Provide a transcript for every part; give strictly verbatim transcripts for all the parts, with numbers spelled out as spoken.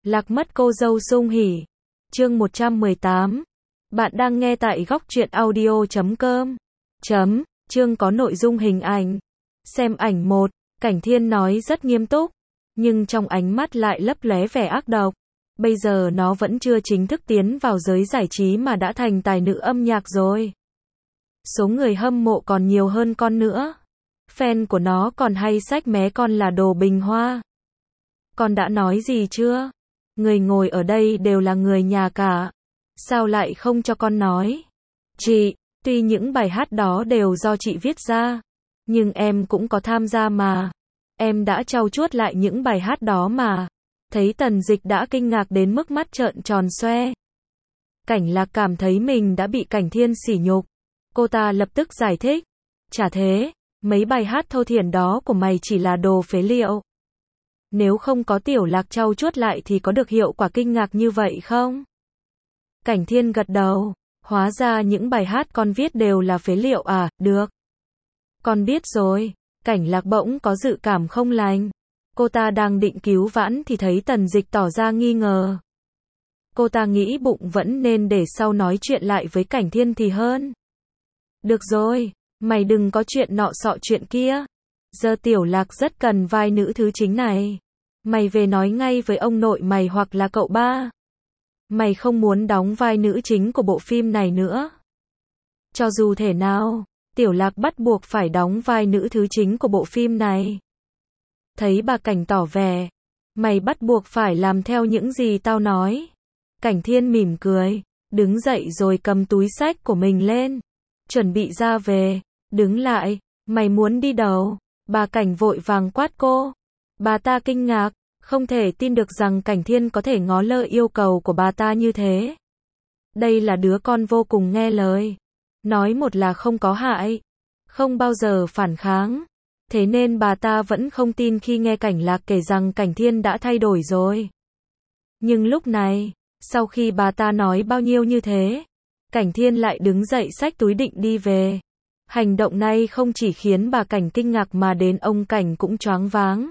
Lạc mất cô dâu sung hỉ. Chương một trăm mười tám. Bạn đang nghe tại góc truyện audio chấm com. Chấm, chương có nội dung hình ảnh. Xem ảnh một, Cảnh Thiên nói rất nghiêm túc, nhưng trong ánh mắt lại lấp lóe vẻ ác độc. Bây giờ nó vẫn chưa chính thức tiến vào giới giải trí mà đã thành tài nữ âm nhạc rồi. Số người hâm mộ còn nhiều hơn con nữa. Fan của nó còn hay xách mé con là đồ bình hoa. Con đã nói gì chưa? Người ngồi ở đây đều là người nhà cả. Sao lại không cho con nói? Chị, tuy những bài hát đó đều do chị viết ra, nhưng em cũng có tham gia mà. Em đã trau chuốt lại những bài hát đó mà. Thấy Tần Dịch đã kinh ngạc đến mức mắt trợn tròn xoe. Cảnh Lạc cảm thấy mình đã bị Cảnh Thiên sỉ nhục. Cô ta lập tức giải thích. Chả thế, mấy bài hát thô thiển đó của mày chỉ là đồ phế liệu. Nếu không có Tiểu Lạc trau chuốt lại thì có được hiệu quả kinh ngạc như vậy không? Cảnh Thiên gật đầu. Hóa ra những bài hát con viết đều là phế liệu à, được. Con biết rồi. Cảnh Lạc bỗng có dự cảm không lành. Cô ta đang định cứu vãn thì thấy Tần Dịch tỏ ra nghi ngờ. Cô ta nghĩ bụng vẫn nên để sau nói chuyện lại với Cảnh Thiên thì hơn. Được rồi, mày đừng có chuyện nọ sọ chuyện kia. Giờ Tiểu Lạc rất cần vai nữ thứ chính này. Mày về nói ngay với ông nội mày hoặc là cậu ba. Mày không muốn đóng vai nữ chính của bộ phim này nữa. Cho dù thể nào, Tiểu Lạc bắt buộc phải đóng vai nữ thứ chính của bộ phim này. Thấy bà Cảnh tỏ vẻ, mày bắt buộc phải làm theo những gì tao nói. Cảnh Thiên mỉm cười, đứng dậy rồi cầm túi xách của mình lên, chuẩn bị ra về. Đứng lại, mày muốn đi đâu? Bà Cảnh vội vàng quát cô. Bà ta kinh ngạc, không thể tin được rằng Cảnh Thiên có thể ngó lơ yêu cầu của bà ta như thế. Đây là đứa con vô cùng nghe lời. Nói một là không có hại, không bao giờ phản kháng. Thế nên bà ta vẫn không tin khi nghe Cảnh Lạc kể rằng Cảnh Thiên đã thay đổi rồi. Nhưng lúc này, sau khi bà ta nói bao nhiêu như thế, Cảnh Thiên lại đứng dậy xách túi định đi về. Hành động này không chỉ khiến bà Cảnh kinh ngạc mà đến ông Cảnh cũng choáng váng.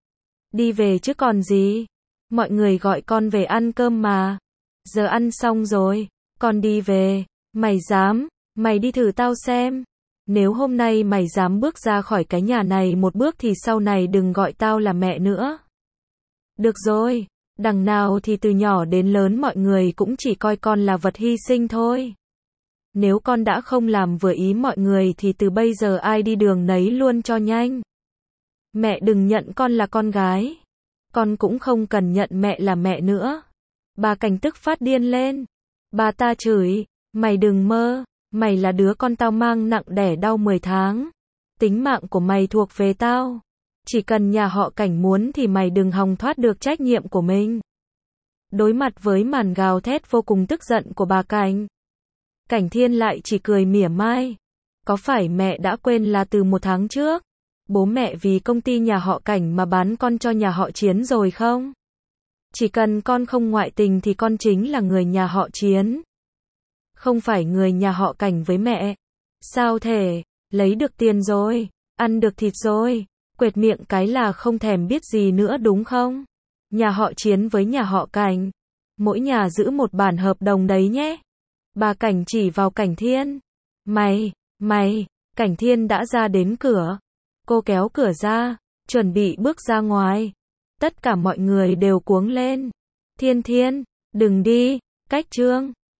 Đi về chứ còn gì? Mọi người gọi con về ăn cơm mà. Giờ ăn xong rồi, con đi về. Mày dám, mày đi thử tao xem. Nếu hôm nay mày dám bước ra khỏi cái nhà này một bước thì sau này đừng gọi tao là mẹ nữa. Được rồi, đằng nào thì từ nhỏ đến lớn mọi người cũng chỉ coi con là vật hy sinh thôi. Nếu con đã không làm vừa ý mọi người thì từ bây giờ ai đi đường nấy luôn cho nhanh. Mẹ đừng nhận con là con gái. Con cũng không cần nhận mẹ là mẹ nữa. Bà Cảnh tức phát điên lên. Bà ta chửi, mày đừng mơ, mày là đứa con tao mang nặng đẻ đau mười tháng. Tính mạng của mày thuộc về tao. Chỉ cần nhà họ Cảnh muốn thì mày đừng hòng thoát được trách nhiệm của mình. Đối mặt với màn gào thét vô cùng tức giận của bà Cảnh, Cảnh Thiên lại chỉ cười mỉa mai. Có phải mẹ đã quên là từ một tháng trước, bố mẹ vì công ty nhà họ Cảnh mà bán con cho nhà họ Chiến rồi không? Chỉ cần con không ngoại tình thì con chính là người nhà họ Chiến. Không phải người nhà họ Cảnh với mẹ. Sao thể, lấy được tiền rồi, ăn được thịt rồi, quệt miệng cái là không thèm biết gì nữa đúng không? Nhà họ Chiến với nhà họ Cảnh, mỗi nhà giữ một bản hợp đồng đấy nhé. Bà Cảnh chỉ vào Cảnh Thiên. Mày, mày, Cảnh Thiên đã ra đến cửa. Cô kéo cửa ra, chuẩn bị bước ra ngoài. Tất cả mọi người đều cuống lên. Thiên Thiên, đừng đi, cách Trương.